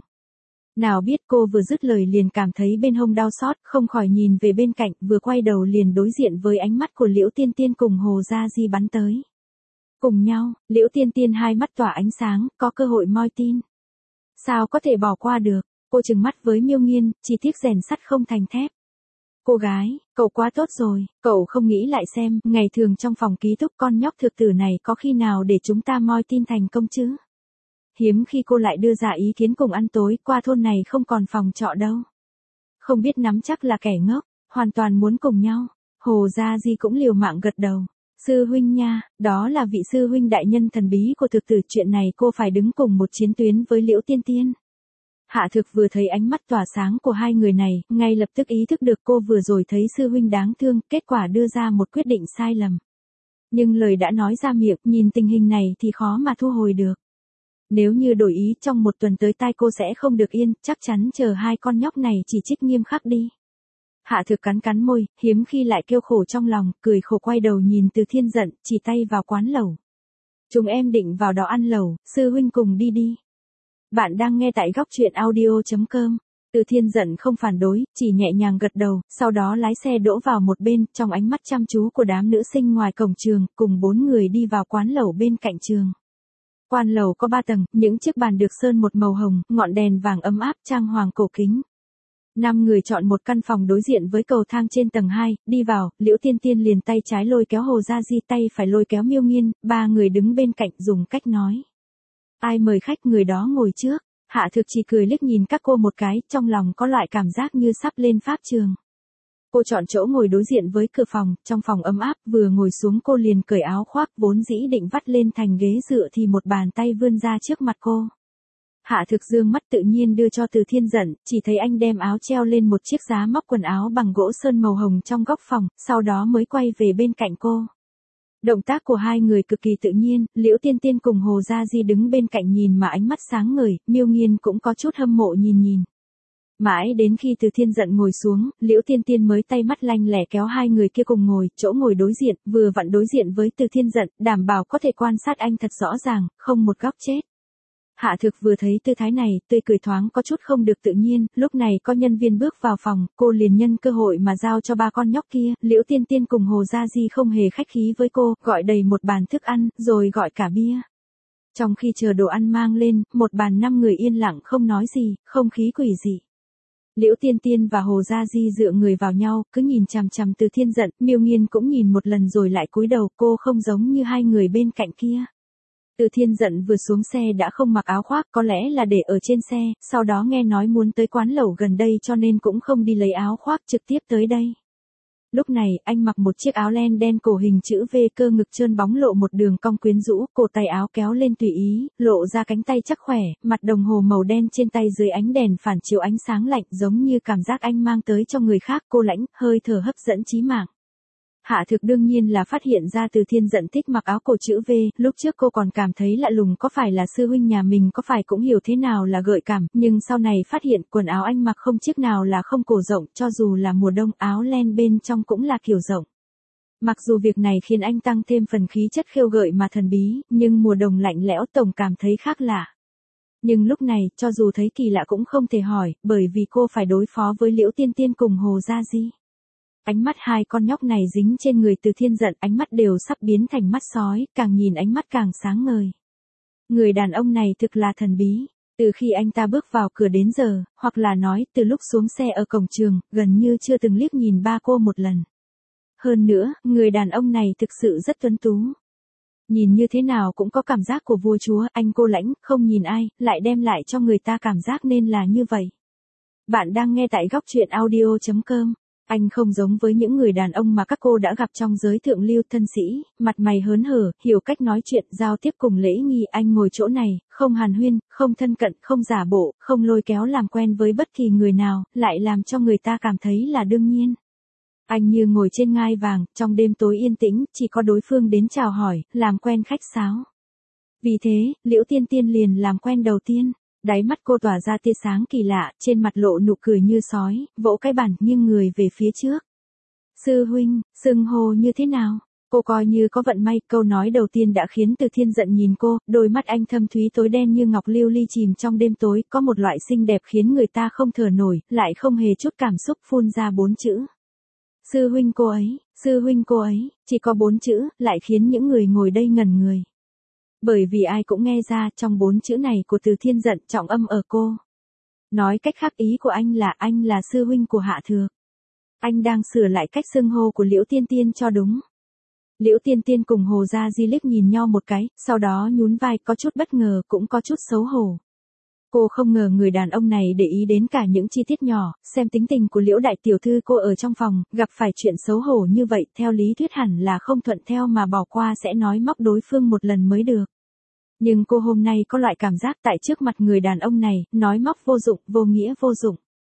Nào biết cô vừa dứt lời liền cảm thấy bên hông đau xót, không khỏi nhìn về bên cạnh, vừa quay đầu liền đối diện với ánh mắt của Liễu Tiên Tiên cùng Hồ Gia Di bắn tới. Cùng nhau, Liễu Tiên Tiên hai mắt tỏa ánh sáng, có cơ hội moi tin. Sao có thể bỏ qua được, cô trừng mắt với Miêu Nghiên, chỉ tiếc rèn sắt không thành thép. Cô gái, cậu quá tốt rồi, cậu không nghĩ lại xem, ngày thường trong phòng ký túc con nhóc thực tử này có khi nào để chúng ta moi tin thành công chứ? Hiếm khi cô lại đưa ra ý kiến cùng ăn tối, qua thôn này không còn phòng trọ đâu. Không biết nắm chắc là kẻ ngốc, hoàn toàn muốn cùng nhau. Hồ Gia Di cũng liều mạng gật đầu. Sư huynh nha, đó là vị sư huynh đại nhân thần bí của thực tử, chuyện này cô phải đứng cùng một chiến tuyến với Liễu Tiên Tiên. Hạ Thực vừa thấy ánh mắt tỏa sáng của hai người này, ngay lập tức ý thức được cô vừa rồi thấy sư huynh đáng thương, kết quả đưa ra một quyết định sai lầm. Nhưng lời đã nói ra miệng, nhìn tình hình này thì khó mà thu hồi được. Nếu như đổi ý trong một tuần tới tai cô sẽ không được yên, chắc chắn chờ hai con nhóc này chỉ trích nghiêm khắc đi. Hạ Thực cắn môi, hiếm khi lại kêu khổ trong lòng, cười khổ quay đầu nhìn Từ Thiên giận, chỉ tay vào quán lẩu. Chúng em định vào đó ăn lẩu, sư huynh cùng đi đi. Bạn đang nghe tại góc truyện audio.com. Từ Thiên giận không phản đối, chỉ nhẹ nhàng gật đầu, sau đó lái xe đỗ vào một bên, trong ánh mắt chăm chú của đám nữ sinh ngoài cổng trường, cùng 4 người đi vào quán lẩu bên cạnh trường. Quán lẩu có 3 tầng, những chiếc bàn được sơn một màu hồng, ngọn đèn vàng ấm áp trang hoàng cổ kính. 5 người chọn một căn phòng đối diện với cầu thang trên tầng 2, đi vào, Liễu Tiên Tiên liền tay trái lôi kéo Hồ Gia Di, tay phải lôi kéo Miêu Nghiên, 3 người đứng bên cạnh dùng cách nói. Ai mời khách người đó ngồi trước. Hạ Thực chỉ cười liếc nhìn các cô một cái, trong lòng có loại cảm giác như sắp lên pháp trường. Cô chọn chỗ ngồi đối diện với cửa phòng, trong phòng ấm áp, vừa ngồi xuống cô liền cởi áo khoác, vốn dĩ định vắt lên thành ghế dựa thì một bàn tay vươn ra trước mặt cô. Hạ Thực dương mắt tự nhiên đưa cho Từ Thiên giận, chỉ thấy anh đem áo treo lên một chiếc giá móc quần áo bằng gỗ sơn màu hồng trong góc phòng, sau đó mới quay về bên cạnh cô. Động tác của hai người cực kỳ tự nhiên, Liễu Tiên Tiên cùng Hồ Gia Di đứng bên cạnh nhìn mà ánh mắt sáng ngời, Miêu Nghiên cũng có chút hâm mộ nhìn. Mãi đến khi Từ Thiên giận ngồi xuống, Liễu Tiên Tiên mới tay mắt lanh lẻ kéo hai người kia cùng ngồi, chỗ ngồi đối diện, vừa vặn đối diện với Từ Thiên giận, đảm bảo có thể quan sát anh thật rõ ràng, không một góc chết. Hạ Thực vừa thấy tư thái này, tươi cười thoáng có chút không được tự nhiên, lúc này có nhân viên bước vào phòng, cô liền nhân cơ hội mà giao cho 3 con nhóc kia, Liễu Tiên Tiên cùng Hồ Gia Di không hề khách khí với cô, gọi đầy một bàn thức ăn, rồi gọi cả bia. Trong khi chờ đồ ăn mang lên, một bàn 5 người yên lặng không nói gì, không khí quỷ dị. Liễu Tiên Tiên và Hồ Gia Di dựa người vào nhau, cứ nhìn chằm chằm Từ Thiên giận, Miêu Nghiên cũng nhìn một lần rồi lại cúi đầu, cô không giống như hai người bên cạnh kia. Từ Thiên giận vừa xuống xe đã không mặc áo khoác, có lẽ là để ở trên xe, sau đó nghe nói muốn tới quán lẩu gần đây cho nên cũng không đi lấy áo khoác trực tiếp tới đây. Lúc này, anh mặc một chiếc áo len đen cổ hình chữ V, cơ ngực trơn bóng lộ một đường cong quyến rũ, cổ tay áo kéo lên tùy ý, lộ ra cánh tay chắc khỏe, mặt đồng hồ màu đen trên tay dưới ánh đèn phản chiếu ánh sáng lạnh giống như cảm giác anh mang tới cho người khác, cô lãnh, hơi thở hấp dẫn chí mạng. Hạ Thực đương nhiên là phát hiện ra Từ Thiên giận thích mặc áo cổ chữ V, lúc trước cô còn cảm thấy lạ lùng có phải là sư huynh nhà mình có phải cũng hiểu thế nào là gợi cảm, nhưng sau này phát hiện quần áo anh mặc không chiếc nào là không cổ rộng, cho dù là mùa đông áo len bên trong cũng là kiểu rộng. Mặc dù việc này khiến anh tăng thêm phần khí chất khêu gợi mà thần bí, nhưng mùa đông lạnh lẽo tổng cảm thấy khác lạ. Nhưng lúc này, cho dù thấy kỳ lạ cũng không thể hỏi, bởi vì cô phải đối phó với Liễu Tiên Tiên cùng Hồ Gia Di. Ánh mắt hai con nhóc này dính trên người Từ Thiên giận, ánh mắt đều sắp biến thành mắt sói, càng nhìn ánh mắt càng sáng ngời. Người đàn ông này thực là thần bí, từ khi anh ta bước vào cửa đến giờ, hoặc là nói từ lúc xuống xe ở cổng trường, gần như chưa từng liếc nhìn ba cô một lần. Hơn nữa, người đàn ông này thực sự rất tuấn tú. Nhìn như thế nào cũng có cảm giác của vua chúa, anh cô lãnh, không nhìn ai, lại đem lại cho người ta cảm giác nên là như vậy. Bạn đang nghe tại góc truyện audio.com. Anh không giống với những người đàn ông mà các cô đã gặp trong giới thượng lưu, thân sĩ, mặt mày hớn hở, hiểu cách nói chuyện, giao tiếp cùng lễ nghi. Anh ngồi chỗ này, không hàn huyên, không thân cận, không giả bộ, không lôi kéo làm quen với bất kỳ người nào, lại làm cho người ta cảm thấy là đương nhiên. Anh như ngồi trên ngai vàng, trong đêm tối yên tĩnh, chỉ có đối phương đến chào hỏi, làm quen khách sáo. Vì thế, Liễu Tiên Tiên liền làm quen đầu tiên. Đáy mắt cô tỏa ra tia sáng kỳ lạ, trên mặt lộ nụ cười như sói, vỗ cái bàn, nghiêng người về phía trước. Sư huynh, xưng hô như thế nào? Cô coi như có vận may, câu nói đầu tiên đã khiến Từ Thiên giận nhìn cô, đôi mắt anh thâm thúy tối đen như ngọc lưu ly chìm trong đêm tối, có một loại xinh đẹp khiến người ta không thở nổi, lại không hề chút cảm xúc, phun ra 4 chữ. Sư huynh cô ấy, sư huynh cô ấy, chỉ có 4 chữ, lại khiến những người ngồi đây ngẩn người. Bởi vì ai cũng nghe ra trong 4 chữ này của Từ Thiên giận trọng âm ở cô. Nói cách khác ý của anh là sư huynh của Hạ Thược. Anh đang sửa lại cách xưng hô của Liễu Tiên Tiên cho đúng. Liễu Tiên Tiên cùng Hồ Gia Di liếc nhìn nhau một cái, sau đó nhún vai, có chút bất ngờ cũng có chút xấu hổ. Cô không ngờ người đàn ông này để ý đến cả những chi tiết nhỏ, xem tính tình của Liễu đại tiểu thư cô ở trong phòng, gặp phải chuyện xấu hổ như vậy, theo lý thuyết hẳn là không thuận theo mà bỏ qua, sẽ nói móc đối phương một lần mới được. Nhưng cô hôm nay có loại cảm giác tại trước mặt người đàn ông này, nói móc vô dụng, vô nghĩa vô dụng.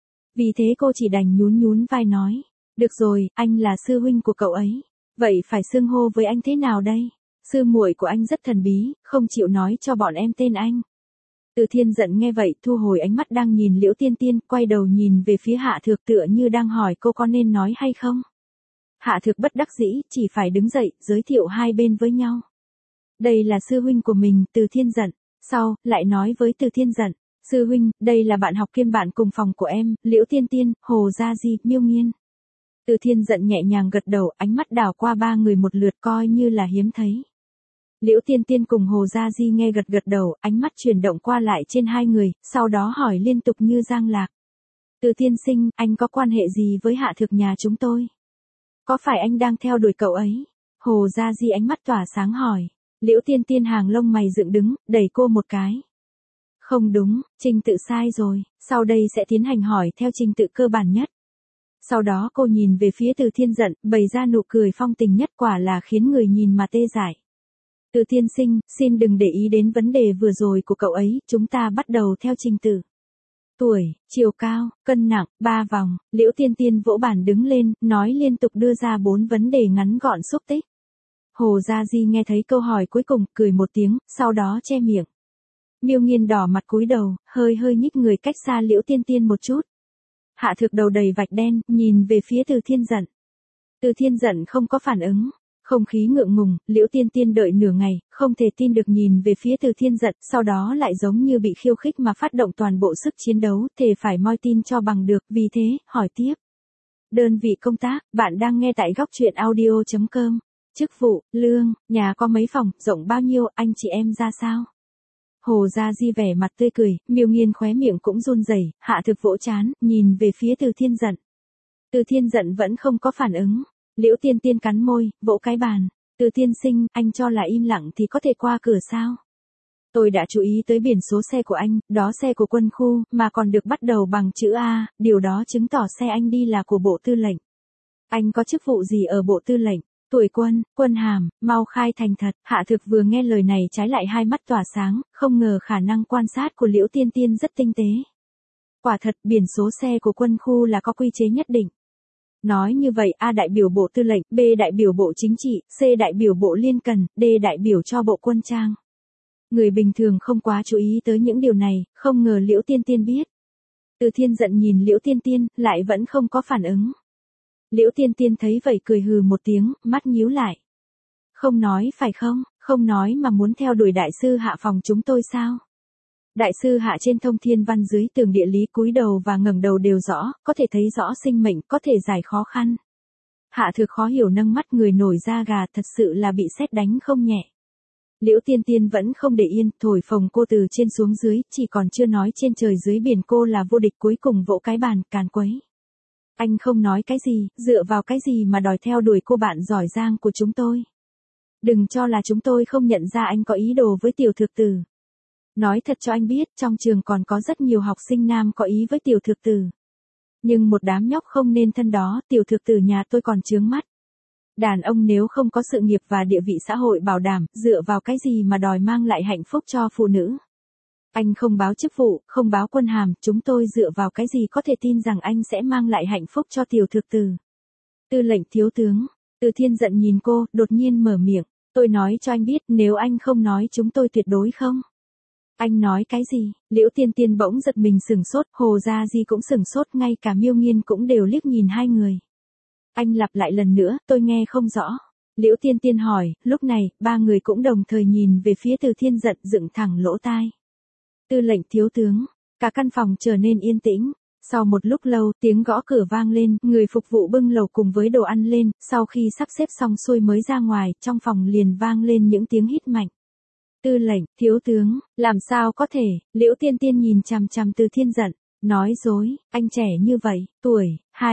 Vì thế cô chỉ đành nhún vai nói, được rồi, anh là sư huynh của cậu ấy. Vậy phải xưng hô với anh thế nào đây? Sư muội của anh rất thần bí, không chịu nói cho bọn em tên anh. Từ Thiên giận nghe vậy, thu hồi ánh mắt đang nhìn Liễu Tiên Tiên, quay đầu nhìn về phía Hạ Thược tựa như đang hỏi cô có nên nói hay không. Hạ Thược bất đắc dĩ, chỉ phải đứng dậy, giới thiệu hai bên với nhau. Đây là sư huynh của mình, Từ Thiên Dận. Sau, lại nói với Từ Thiên Dận, sư huynh, đây là bạn học kiêm bạn cùng phòng của em, Liễu Tiên Tiên, Hồ Gia Di, Miêu Nghiên. Từ Thiên Dận nhẹ nhàng gật đầu, ánh mắt đảo qua ba người một lượt coi như là hiếm thấy. Liễu Tiên Tiên cùng Hồ Gia Di nghe gật gật đầu, ánh mắt chuyển động qua lại trên hai người, sau đó hỏi liên tục như giang lạc. Từ tiên sinh, anh có quan hệ gì với hạ thực nhà chúng tôi? Có phải anh đang theo đuổi cậu ấy? Hồ Gia Di ánh mắt tỏa sáng hỏi. Liễu Tiên Tiên hàng lông mày dựng đứng, đẩy cô một cái. Không đúng, trình tự sai rồi, sau đây sẽ tiến hành hỏi theo trình tự cơ bản nhất. Sau đó cô nhìn về phía Từ Thiên Dận, bày ra nụ cười phong tình nhất, quả là khiến người nhìn mà tê dại. Từ tiên sinh, xin đừng để ý đến vấn đề vừa rồi của cậu ấy, chúng ta bắt đầu theo trình tự. Tuổi, chiều cao, cân nặng, 3 vòng, Liễu Tiên Tiên vỗ bàn đứng lên, nói liên tục đưa ra 4 vấn đề ngắn gọn xúc tích. Hồ Gia Di nghe thấy câu hỏi cuối cùng, cười một tiếng, sau đó che miệng. Miêu Nghiên đỏ mặt cúi đầu, hơi nhích người cách xa Liễu Tiên Tiên một chút. Hạ thực đầu đầy vạch đen, nhìn về phía Từ Thiên Dận. Từ Thiên Dận không có phản ứng. Không khí ngượng ngùng, Liễu Tiên Tiên đợi nửa ngày, không thể tin được nhìn về phía Từ Thiên Dận, sau đó lại giống như bị khiêu khích mà phát động toàn bộ sức chiến đấu, thề phải moi tin cho bằng được, vì thế, hỏi tiếp. Đơn vị công tác, bạn đang nghe tại góc truyện audio.com. Chức vụ, lương, nhà có mấy phòng, rộng bao nhiêu, anh chị em ra sao? Hồ Gia Di vẻ mặt tươi cười, Miêu Nghiên khóe miệng cũng run rẩy, hạ thực vỗ trán, nhìn về phía Từ Thiên Dận. Từ Thiên Dận vẫn không có phản ứng. Liễu Tiên Tiên cắn môi, vỗ cái bàn. Từ tiên sinh, anh cho là im lặng thì có thể qua cửa sao? Tôi đã chú ý tới biển số xe của anh, đó xe của quân khu, mà còn được bắt đầu bằng chữ A, điều đó chứng tỏ xe anh đi là của Bộ Tư lệnh. Anh có chức vụ gì ở Bộ Tư lệnh? Tuổi quân, quân hàm, mau khai thành thật. Hạ thực vừa nghe lời này trái lại hai mắt tỏa sáng, không ngờ khả năng quan sát của Liễu Tiên Tiên rất tinh tế. Quả thật, biển số xe của quân khu là có quy chế nhất định. Nói như vậy, A đại biểu Bộ Tư lệnh, B đại biểu Bộ Chính trị, C đại biểu Bộ Liên cần, D đại biểu cho Bộ Quân trang. Người bình thường không quá chú ý tới những điều này, không ngờ Liễu Tiên Tiên biết. Từ Thiên Dận nhìn Liễu Tiên Tiên, lại vẫn không có phản ứng. Liễu Tiên Tiên thấy vậy cười hừ một tiếng, mắt nhíu lại. Không nói phải không, không nói mà muốn theo đuổi đại sư Hạ phòng chúng tôi sao? Đại sư Hạ trên thông thiên văn dưới tường địa lý cúi đầu và ngẩng đầu đều rõ, có thể thấy rõ sinh mệnh, có thể giải khó khăn. Hạ thực khó hiểu nâng mắt, người nổi da gà, thật sự là bị sét đánh không nhẹ. Liễu Tiên Tiên vẫn không để yên, thổi phồng cô từ trên xuống dưới, chỉ còn chưa nói trên trời dưới biển cô là vô địch, cuối cùng vỗ cái bàn, càn quấy. Anh không nói cái gì, dựa vào cái gì mà đòi theo đuổi cô bạn giỏi giang của chúng tôi. Đừng cho là chúng tôi không nhận ra anh có ý đồ với tiểu thực tử. Nói thật cho anh biết, trong trường còn có rất nhiều học sinh nam có ý với tiểu thực tử. Nhưng một đám nhóc không nên thân đó, tiểu thực tử nhà tôi còn chướng mắt. Đàn ông nếu không có sự nghiệp và địa vị xã hội bảo đảm, dựa vào cái gì mà đòi mang lại hạnh phúc cho phụ nữ. Anh không báo chức vụ, không báo quân hàm, chúng tôi dựa vào cái gì có thể tin rằng anh sẽ mang lại hạnh phúc cho tiểu thực tử. Tư lệnh thiếu tướng, Từ Thiên Dận nhìn cô, đột nhiên mở miệng. Tôi nói cho anh biết, nếu anh không nói chúng tôi tuyệt đối không. Anh nói cái gì? Liễu Tiên Tiên bỗng giật mình sửng sốt, Hồ Gia Di cũng sửng sốt, ngay cả Miêu Nghiên cũng đều liếc nhìn hai người. Anh lặp lại lần nữa, tôi nghe không rõ. Liễu Tiên Tiên hỏi, lúc này, ba người cũng đồng thời nhìn về phía Từ Thiên Dận, dựng thẳng lỗ tai. Tư lệnh thiếu tướng, cả căn phòng trở nên yên tĩnh. Sau một lúc lâu, tiếng gõ cửa vang lên, người phục vụ bưng lẩu cùng với đồ ăn lên, sau khi sắp xếp xong xuôi mới ra ngoài, trong phòng liền vang lên những tiếng hít mạnh. Tư lệnh, thiếu tướng, làm sao có thể? Liễu Tiên Tiên nhìn chằm chằm Từ Thiên Dận, nói dối, anh trẻ như vậy, tuổi,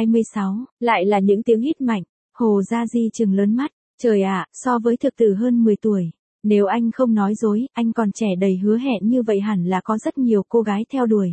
26, lại là những tiếng hít mạnh. Hồ Gia Di trừng lớn mắt, trời ạ, so với thực tử hơn 10 tuổi. Nếu anh không nói dối, anh còn trẻ đầy hứa hẹn như vậy hẳn là có rất nhiều cô gái theo đuổi.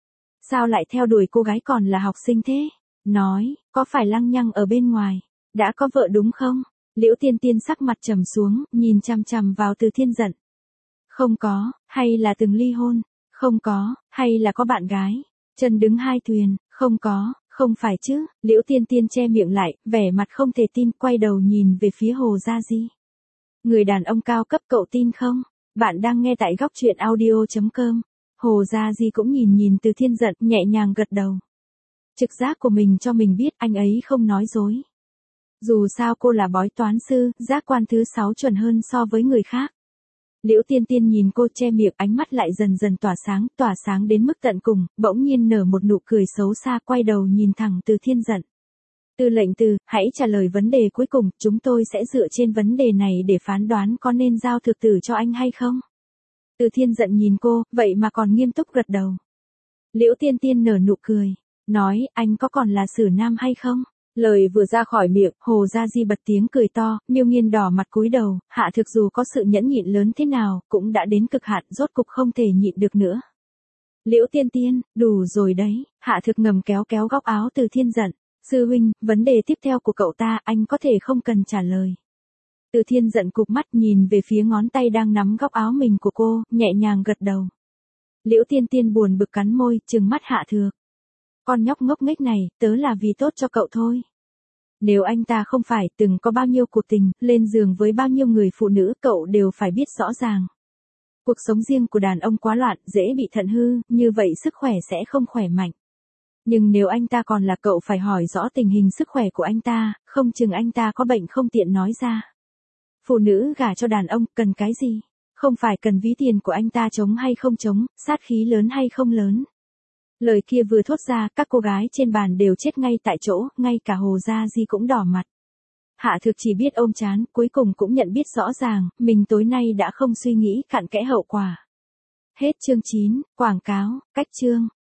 Sao lại theo đuổi cô gái còn là học sinh thế? Nói, có phải lăng nhăng ở bên ngoài? Đã có vợ đúng không? Liễu Tiên Tiên sắc mặt trầm xuống, nhìn chằm chằm vào Từ Thiên Dận. Không có, hay là từng ly hôn? Không có, hay là có bạn gái? Chân đứng hai thuyền, không có, không phải chứ? Liễu Tiên Tiên che miệng lại, vẻ mặt không thể tin, quay đầu nhìn về phía Hồ Gia Di. Người đàn ông cao cấp, cậu tin không? Bạn đang nghe tại góc truyện audio.com. Hồ Gia Di cũng nhìn Từ Thiên Dận, nhẹ nhàng gật đầu. Trực giác của mình cho mình biết anh ấy không nói dối. Dù sao cô là bói toán sư, giác quan thứ 6 chuẩn hơn so với người khác. Liễu Tiên Tiên nhìn cô che miệng, ánh mắt lại dần dần tỏa sáng đến mức tận cùng, bỗng nhiên nở một nụ cười xấu xa, quay đầu nhìn thẳng Từ Thiên Dận. Tư lệnh Từ, hãy trả lời vấn đề cuối cùng, chúng tôi sẽ dựa trên vấn đề này để phán đoán có nên giao thực tử cho anh hay không. Từ Thiên Dận nhìn cô, vậy mà còn nghiêm túc gật đầu. Liễu Tiên Tiên nở nụ cười, nói, anh có còn là Sử Nam hay không? Lời vừa ra khỏi miệng, Hồ Gia Di bật tiếng cười to, Miêu Nghiên đỏ mặt cúi đầu, Hạ Thực dù có sự nhẫn nhịn lớn thế nào, cũng đã đến cực hạn, rốt cục không thể nhịn được nữa. Liễu Tiên Tiên, đủ rồi đấy, Hạ Thực ngầm kéo kéo góc áo Từ Thiên Dận. Sư huynh, vấn đề tiếp theo của cậu ta, anh có thể không cần trả lời. Từ Thiên Dận cụp mắt nhìn về phía ngón tay đang nắm góc áo mình của cô, nhẹ nhàng gật đầu. Liễu Tiên Tiên buồn bực cắn môi, trừng mắt Hạ Thược. Con nhóc ngốc nghếch này, tớ là vì tốt cho cậu thôi. Nếu anh ta không phải từng có bao nhiêu cuộc tình, lên giường với bao nhiêu người phụ nữ, cậu đều phải biết rõ ràng. Cuộc sống riêng của đàn ông quá loạn, dễ bị thận hư, như vậy sức khỏe sẽ không khỏe mạnh. Nhưng nếu anh ta còn là cậu phải hỏi rõ tình hình sức khỏe của anh ta, không chừng anh ta có bệnh không tiện nói ra. Phụ nữ gả cho đàn ông, cần cái gì? Không phải cần ví tiền của anh ta chống hay không chống, sát khí lớn hay không lớn. Lời kia vừa thốt ra, các cô gái trên bàn đều chết ngay tại chỗ, ngay cả Hồ Gia Di cũng đỏ mặt. Hạ Thực chỉ biết ôm trán, cuối cùng cũng nhận biết rõ ràng, mình tối nay đã không suy nghĩ cặn kẽ hậu quả. Hết chương 9, quảng cáo, cách chương.